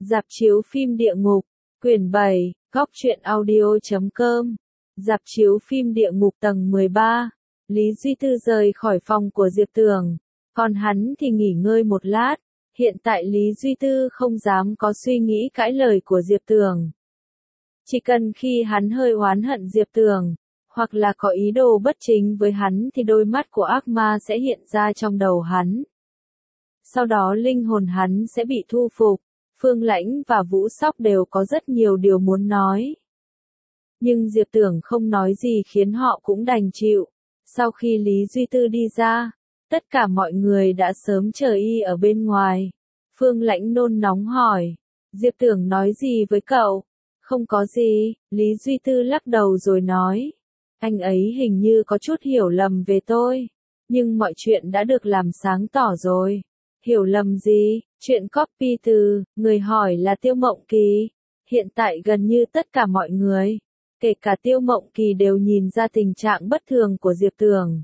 Rạp chiếu phim địa ngục, quyển 7, góc truyện audio.com. Rạp chiếu phim địa ngục tầng 13. Lý Duy Tư rời khỏi phòng của Diệp Tường, còn hắn thì nghỉ ngơi một lát. Hiện tại Lý Duy Tư không dám có suy nghĩ cãi lời của Diệp Tường. Chỉ cần khi hắn hơi oán hận Diệp Tường, hoặc là có ý đồ bất chính với hắn thì đôi mắt của ác ma sẽ hiện ra trong đầu hắn. Sau đó linh hồn hắn sẽ bị thu phục. Phương Lãnh và Vũ Sóc đều có rất nhiều điều muốn nói. Nhưng Diệp Tường không nói gì khiến họ cũng đành chịu. Sau khi Lý Duy Tư đi ra, tất cả mọi người đã sớm chờ y ở bên ngoài. Phương Lãnh nôn nóng hỏi, Diệp Tường nói gì với cậu? Không có gì, Lý Duy Tư lắc đầu rồi nói. Anh ấy hình như có chút hiểu lầm về tôi. Nhưng mọi chuyện đã được làm sáng tỏ rồi. Hiểu lầm gì? Chuyện copy từ, người hỏi là Tiêu Mộng Kỳ. Hiện tại gần như tất cả mọi người, kể cả Tiêu Mộng Kỳ đều nhìn ra tình trạng bất thường của Diệp Tường.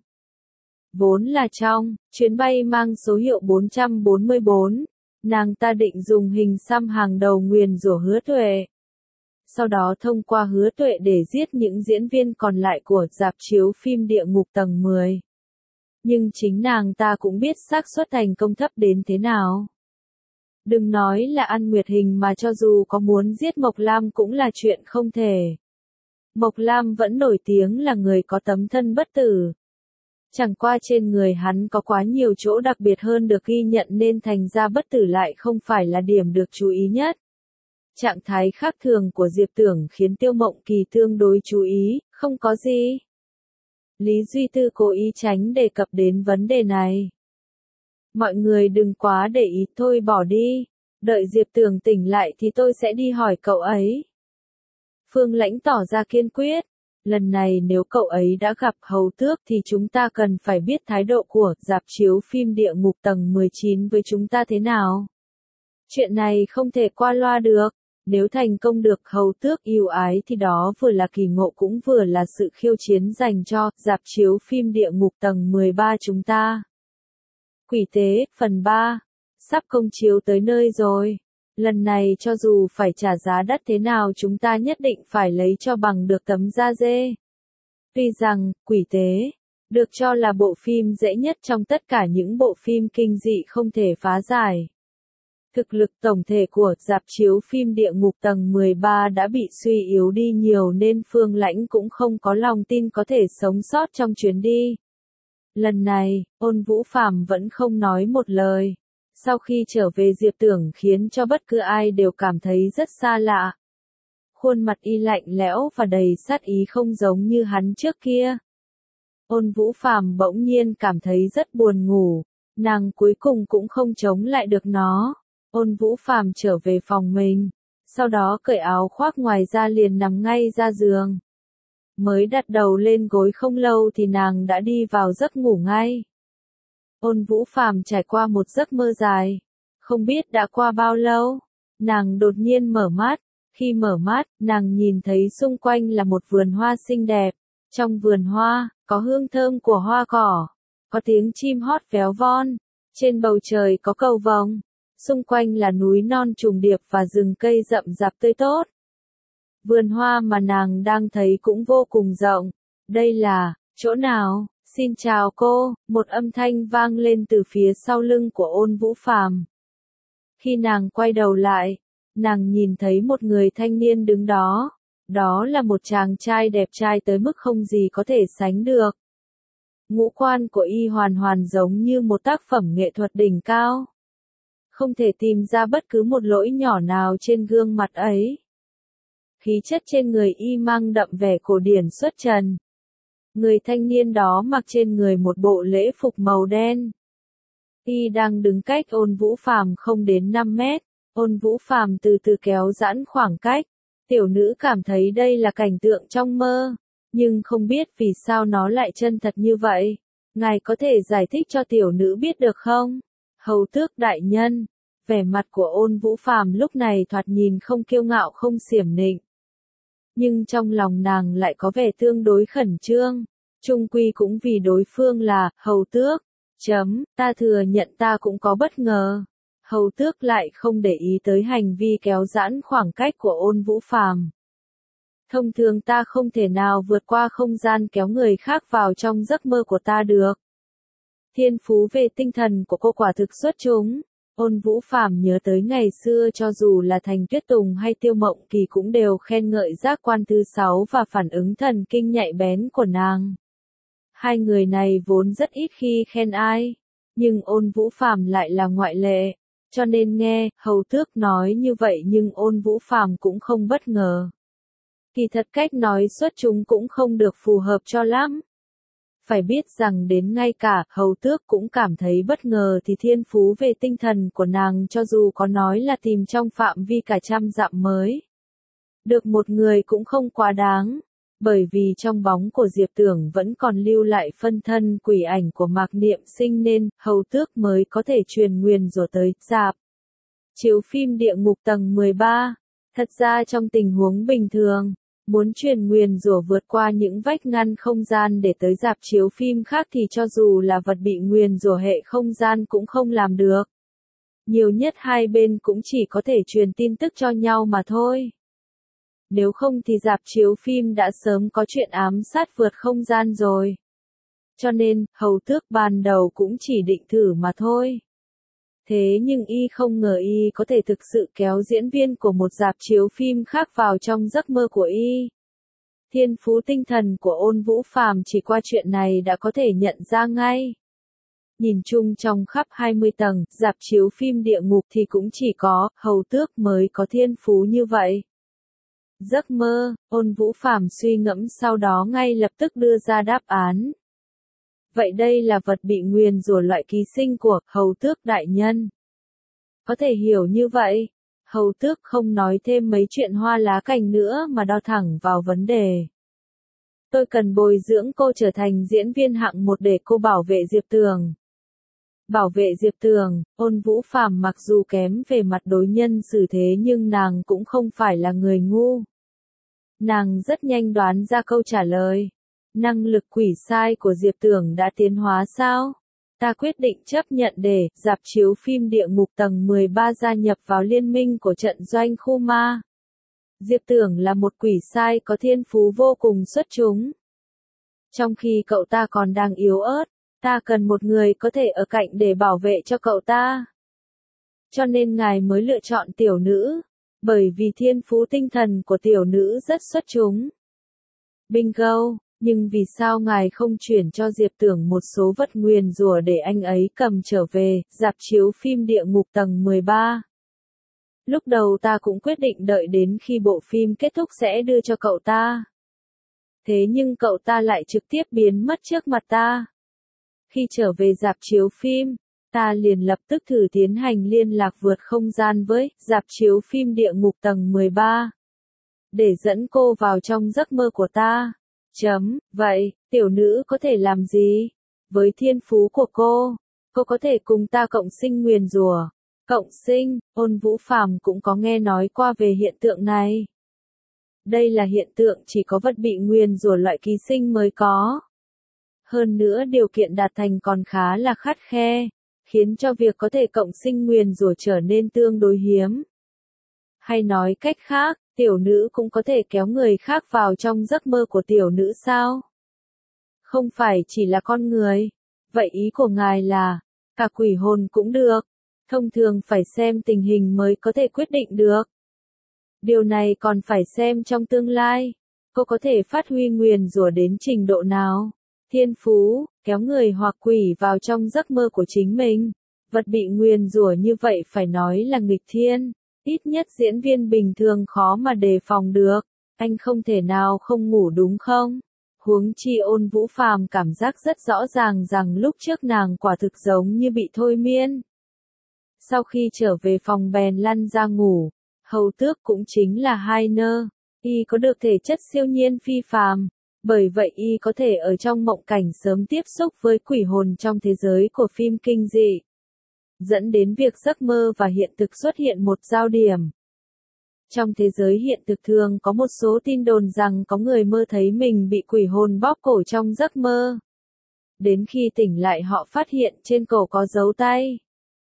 Vốn là trong chuyến bay mang số hiệu 444, nàng ta định dùng hình xăm hàng đầu nguyền rủa Hứa Tuệ. Sau đó thông qua Hứa Tuệ để giết những diễn viên còn lại của rạp chiếu phim địa ngục tầng 10. Nhưng chính nàng ta cũng biết xác suất thành công thấp đến thế nào. Đừng nói là An Nguyệt Hình mà cho dù có muốn giết Mộc Lam cũng là chuyện không thể. Mộc Lam vẫn nổi tiếng là người có tấm thân bất tử. Chẳng qua trên người hắn có quá nhiều chỗ đặc biệt hơn được ghi nhận nên thành ra bất tử lại không phải là điểm được chú ý nhất. Trạng thái khác thường của Diệp Tường khiến Tiêu Mộng Kỳ tương đối chú ý, không có gì. Lý Duy Tư cố ý tránh đề cập đến vấn đề này. Mọi người đừng quá để ý, thôi bỏ đi. Đợi Diệp Tường tỉnh lại thì tôi sẽ đi hỏi cậu ấy. Phương Lãnh tỏ ra kiên quyết. Lần này nếu cậu ấy đã gặp Hầu Tước thì chúng ta cần phải biết thái độ của rạp chiếu phim địa ngục tầng 19 với chúng ta thế nào. Chuyện này không thể qua loa được. Nếu thành công được Hầu Tước yêu ái thì đó vừa là kỳ ngộ cũng vừa là sự khiêu chiến dành cho rạp chiếu phim địa ngục tầng 13 chúng ta. Quỷ tế, phần 3. Sắp công chiếu tới nơi rồi. Lần này cho dù phải trả giá đắt thế nào chúng ta nhất định phải lấy cho bằng được tấm da dê. Tuy rằng, Quỷ tế, được cho là bộ phim dễ nhất trong tất cả những bộ phim kinh dị không thể phá giải. Thực lực tổng thể của rạp chiếu phim địa ngục tầng 13 đã bị suy yếu đi nhiều nên Phương Lãnh cũng không có lòng tin có thể sống sót trong chuyến đi. Lần này, Ôn Vũ Phàm vẫn không nói một lời. Sau khi trở về Diệp Tường khiến cho bất cứ ai đều cảm thấy rất xa lạ. Khuôn mặt y lạnh lẽo và đầy sát ý không giống như hắn trước kia. Ôn Vũ Phàm bỗng nhiên cảm thấy rất buồn ngủ. Nàng cuối cùng cũng không chống lại được nó. Ôn Vũ Phàm trở về phòng mình. Sau đó cởi áo khoác ngoài ra liền nằm ngay ra giường. Mới đặt đầu lên gối không lâu thì nàng đã đi vào giấc ngủ ngay. Ôn Vũ Phàm trải qua một giấc mơ dài. Không biết đã qua bao lâu, nàng đột nhiên mở mắt. Khi mở mắt, nàng nhìn thấy xung quanh là một vườn hoa xinh đẹp. Trong vườn hoa, có hương thơm của hoa cỏ. Có tiếng chim hót véo von. Trên bầu trời có cầu vồng. Xung quanh là núi non trùng điệp và rừng cây rậm rạp tươi tốt. Vườn hoa mà nàng đang thấy cũng vô cùng rộng. Đây là chỗ nào? Xin chào cô, một âm thanh vang lên từ phía sau lưng của Ôn Vũ Phàm. Khi nàng quay đầu lại, nàng nhìn thấy một người thanh niên đứng đó. Đó là một chàng trai đẹp trai tới mức không gì có thể sánh được. Ngũ quan của y hoàn hoàn giống như một tác phẩm nghệ thuật đỉnh cao. Không thể tìm ra bất cứ một lỗi nhỏ nào trên gương mặt ấy. Khí chất trên người y mang đậm vẻ cổ điển xuất trần. Người thanh niên đó mặc trên người một bộ lễ phục màu đen. Y đang đứng cách Ôn Vũ Phàm không đến 5 mét. Ôn Vũ Phàm từ từ kéo giãn khoảng cách. Tiểu nữ cảm thấy đây là cảnh tượng trong mơ. Nhưng không biết vì sao nó lại chân thật như vậy. Ngài có thể giải thích cho tiểu nữ biết được không? Hầu Tước đại nhân. Vẻ mặt của Ôn Vũ Phàm lúc này thoạt nhìn không kiêu ngạo không xiểm nịnh. Nhưng trong lòng nàng lại có vẻ tương đối khẩn trương. Chung quy cũng vì đối phương là Hầu Tước. Ta thừa nhận ta cũng có bất ngờ. Hầu Tước lại không để ý tới hành vi kéo giãn khoảng cách của Ôn Vũ Phàm. Thông thường ta không thể nào vượt qua không gian kéo người khác vào trong giấc mơ của ta được. Thiên phú về tinh thần của cô quả thực xuất chúng. Ôn Vũ Phàm nhớ tới ngày xưa cho dù là Thành Tuyết Tùng hay Tiêu Mộng Kỳ cũng đều khen ngợi giác quan thứ 6 và phản ứng thần kinh nhạy bén của nàng. Hai người này vốn rất ít khi khen ai, nhưng Ôn Vũ Phàm lại là ngoại lệ, cho nên nghe Hầu Tước nói như vậy nhưng Ôn Vũ Phàm cũng không bất ngờ. Kỳ thật cách nói xuất chúng cũng không được phù hợp cho lắm. Phải biết rằng đến ngay cả Hầu Tước cũng cảm thấy bất ngờ thì thiên phú về tinh thần của nàng cho dù có nói là tìm trong phạm vi cả 100 dặm mới được một người cũng không quá đáng, bởi vì trong bóng của Diệp Tưởng vẫn còn lưu lại phân thân quỷ ảnh của Mạc Niệm Sinh nên Hầu Tước mới có thể truyền nguyền rủa tới rạp chiếu phim Địa Ngục tầng 13. Thật ra trong tình huống bình thường, muốn truyền nguyền rủa vượt qua những vách ngăn không gian để tới rạp chiếu phim khác thì cho dù là vật bị nguyền rủa hệ không gian cũng không làm được. Nhiều nhất hai bên cũng chỉ có thể truyền tin tức cho nhau mà thôi. Nếu không thì rạp chiếu phim đã sớm có chuyện ám sát vượt không gian rồi. Cho nên, Hầu Tước ban đầu cũng chỉ định thử mà thôi. Thế nhưng y không ngờ y có thể thực sự kéo diễn viên của một rạp chiếu phim khác vào trong giấc mơ của y. Thiên phú tinh thần của Ôn Vũ Phàm chỉ qua chuyện này đã có thể nhận ra ngay. Nhìn chung trong khắp 20 tầng, rạp chiếu phim Địa Ngục thì cũng chỉ có Hầu Tước mới có thiên phú như vậy. Giấc mơ, Ôn Vũ Phàm suy ngẫm sau đó ngay lập tức đưa ra đáp án. Vậy đây là vật bị nguyền rủa loại ký sinh của Hầu Tước đại nhân. Có thể hiểu như vậy. Hầu Tước không nói thêm mấy chuyện hoa lá cành nữa mà đo thẳng vào vấn đề. Tôi cần bồi dưỡng cô trở thành diễn viên hạng 1 để cô bảo vệ Diệp Tường. Bảo vệ Diệp Tường, Ôn Vũ Phàm mặc dù kém về mặt đối nhân xử thế nhưng nàng cũng không phải là người ngu. Nàng rất nhanh đoán ra câu trả lời. Năng lực quỷ sai của Diệp Tưởng đã tiến hóa sao? Ta quyết định chấp nhận để rạp chiếu phim Địa Ngục tầng 13 gia nhập vào liên minh của trận doanh khu ma. Diệp Tưởng là một quỷ sai có thiên phú vô cùng xuất chúng. Trong khi cậu ta còn đang yếu ớt, ta cần một người có thể ở cạnh để bảo vệ cho cậu ta. Cho nên ngài mới lựa chọn tiểu nữ, bởi vì thiên phú tinh thần của tiểu nữ rất xuất chúng. Bingo! Nhưng vì sao ngài không chuyển cho Diệp Tưởng một số vật nguyền rủa để anh ấy cầm trở về, rạp chiếu phim Địa Ngục tầng 13? Lúc đầu ta cũng quyết định đợi đến khi bộ phim kết thúc sẽ đưa cho cậu ta. Thế nhưng cậu ta lại trực tiếp biến mất trước mặt ta. Khi trở về rạp chiếu phim, ta liền lập tức thử tiến hành liên lạc vượt không gian với rạp chiếu phim Địa Ngục tầng 13. Để dẫn cô vào trong giấc mơ của ta. Vậy, tiểu nữ có thể làm gì? Với thiên phú của cô có thể cùng ta cộng sinh nguyền rủa. Cộng sinh, Ôn Vũ Phàm cũng có nghe nói qua về hiện tượng này. Đây là hiện tượng chỉ có vật bị nguyền rủa loại ký sinh mới có. Hơn nữa điều kiện đạt thành còn khá là khắt khe, khiến cho việc có thể cộng sinh nguyền rủa trở nên tương đối hiếm. Hay nói cách khác, tiểu nữ cũng có thể kéo người khác vào trong giấc mơ của tiểu nữ sao? Không phải chỉ là con người. Vậy ý của ngài là, cả quỷ hồn cũng được. Thông thường phải xem tình hình mới có thể quyết định được. Điều này còn phải xem trong tương lai. Cô có thể phát huy nguyền rủa đến trình độ nào? Thiên phú, kéo người hoặc quỷ vào trong giấc mơ của chính mình. Vật bị nguyền rủa như vậy phải nói là nghịch thiên. Ít nhất diễn viên bình thường khó mà đề phòng được. Anh không thể nào không ngủ đúng không? Huống chi Ôn Vũ Phàm cảm giác rất rõ ràng rằng lúc trước nàng quả thực giống như bị thôi miên. Sau khi trở về phòng bèn lăn ra ngủ. Hầu Tước cũng chính là Hainer. Y có được thể chất siêu nhiên phi phàm. Bởi vậy y có thể ở trong mộng cảnh sớm tiếp xúc với quỷ hồn trong thế giới của phim kinh dị. Dẫn đến việc giấc mơ và hiện thực xuất hiện một giao điểm. Trong thế giới hiện thực thường có một số tin đồn rằng có người mơ thấy mình bị quỷ hồn bóp cổ trong giấc mơ. Đến khi tỉnh lại họ phát hiện trên cổ có dấu tay.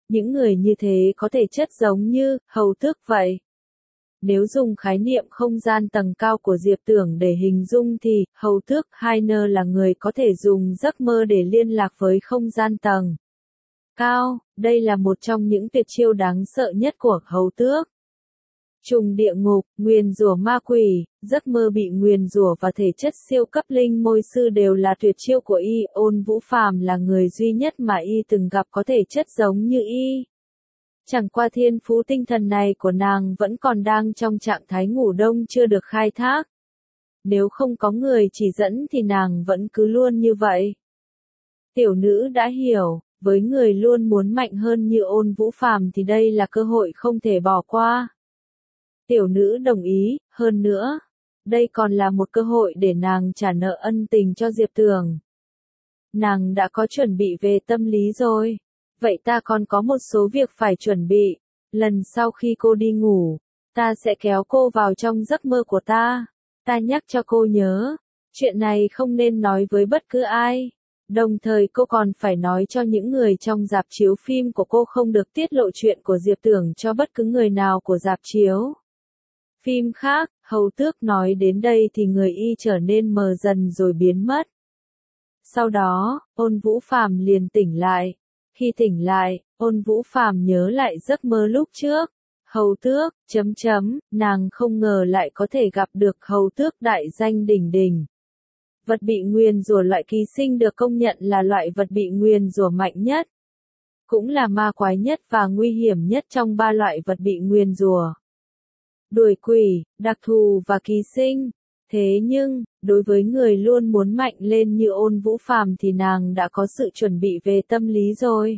Những người như thế có thể chất giống như hầu tước vậy. Nếu dùng khái niệm không gian tầng cao của Diệp Tưởng để hình dung thì hầu tước Hainer là người có thể dùng giấc mơ để liên lạc với không gian tầng cao. Đây là một trong những tuyệt chiêu đáng sợ nhất của hầu tước. Trùng địa ngục, nguyền rủa ma quỷ, giấc mơ bị nguyền rủa và thể chất siêu cấp linh môi sư đều là tuyệt chiêu của y. Ôn Vũ Phàm là người duy nhất mà y từng gặp có thể chất giống như y. Chẳng qua thiên phú tinh thần này của nàng vẫn còn đang trong trạng thái ngủ đông chưa được khai thác. Nếu không có người chỉ dẫn thì nàng vẫn cứ luôn như vậy. Tiểu nữ đã hiểu, với người luôn muốn mạnh hơn như Ôn Vũ Phàm thì đây là cơ hội không thể bỏ qua. Tiểu nữ đồng ý, hơn nữa, đây còn là một cơ hội để nàng trả nợ ân tình cho Diệp Tưởng. Nàng đã có chuẩn bị về tâm lý rồi. Vậy ta còn có một số việc phải chuẩn bị. Lần sau khi cô đi ngủ, ta sẽ kéo cô vào trong giấc mơ của ta. Ta nhắc cho cô nhớ, chuyện này không nên nói với bất cứ ai. Đồng thời cô còn phải nói cho những người trong rạp chiếu phim của cô không được tiết lộ chuyện của Diệp Tưởng cho bất cứ người nào của rạp chiếu phim khác. Hầu tước nói đến đây thì người y trở nên mờ dần rồi biến mất. Sau đó, Ôn Vũ Phàm liền tỉnh lại. Khi tỉnh lại, Ôn Vũ Phàm nhớ lại giấc mơ lúc trước. Hầu tước, nàng không ngờ lại có thể gặp được hầu tước đại danh đỉnh đỉnh. Vật bị nguyền rủa loại ký sinh được công nhận là loại vật bị nguyền rủa mạnh nhất. Cũng là ma quái nhất và nguy hiểm nhất trong ba loại vật bị nguyền rủa. Đuổi quỷ, đặc thù và ký sinh. Thế nhưng, đối với người luôn muốn mạnh lên như Ôn Vũ Phàm thì nàng đã có sự chuẩn bị về tâm lý rồi.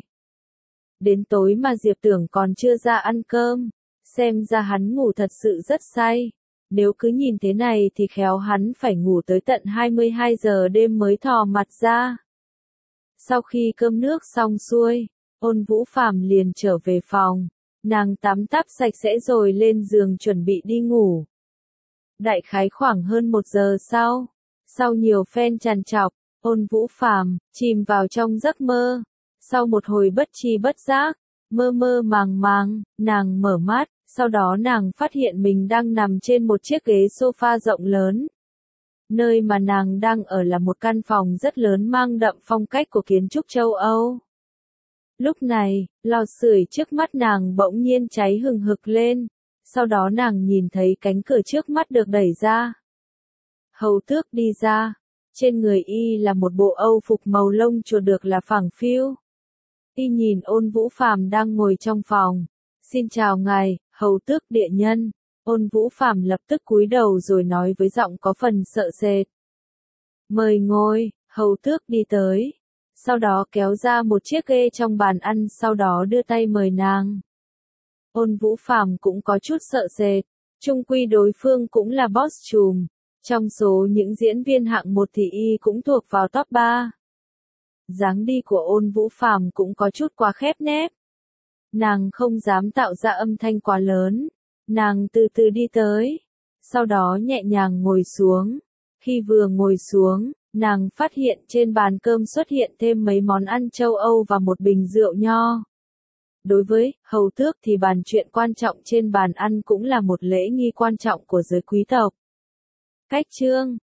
Đến tối mà Diệp Tưởng còn chưa ra ăn cơm, xem ra hắn ngủ thật sự rất say. Nếu cứ nhìn thế này thì khéo hắn phải ngủ tới tận 22 giờ đêm mới thò mặt ra. Sau khi cơm nước xong xuôi, Ôn Vũ Phàm liền trở về phòng. Nàng tắm táp sạch sẽ rồi lên giường chuẩn bị đi ngủ. Đại khái khoảng hơn 1 giờ sau nhiều phen trằn trọc, Ôn Vũ Phàm chìm vào trong giấc mơ. Sau một hồi bất tri bất giác, mơ mơ màng màng, nàng mở mắt, sau đó nàng phát hiện mình đang nằm trên một chiếc ghế sofa rộng lớn. Nơi mà nàng đang ở là một căn phòng rất lớn mang đậm phong cách của kiến trúc châu Âu. Lúc này, lò sưởi trước mắt nàng bỗng nhiên cháy hừng hực lên, sau đó nàng nhìn thấy cánh cửa trước mắt được đẩy ra. Hầu tước đi ra, trên người y là một bộ âu phục màu lông chuột được là phẳng phiu. Y nhìn Ôn Vũ Phàm đang ngồi trong phòng. Xin chào ngài, hầu tước địa nhân. Ôn Vũ Phàm lập tức cúi đầu rồi nói với giọng có phần sợ sệt. Mời ngồi, hầu tước đi tới. Sau đó kéo ra một chiếc ghế trong bàn ăn sau đó đưa tay mời nàng. Ôn Vũ Phàm cũng có chút sợ sệt. Chung quy đối phương cũng là boss trùm. Trong số những diễn viên hạng 1 thì y cũng thuộc vào top 3. Dáng đi của Ôn Vũ Phàm cũng có chút quá khép nép. Nàng không dám tạo ra âm thanh quá lớn. Nàng từ từ đi tới. Sau đó nhẹ nhàng ngồi xuống. Khi vừa ngồi xuống, nàng phát hiện trên bàn cơm xuất hiện thêm mấy món ăn châu Âu và một bình rượu nho. Đối với hầu tước thì bàn chuyện quan trọng trên bàn ăn cũng là một lễ nghi quan trọng của giới quý tộc. Cách chương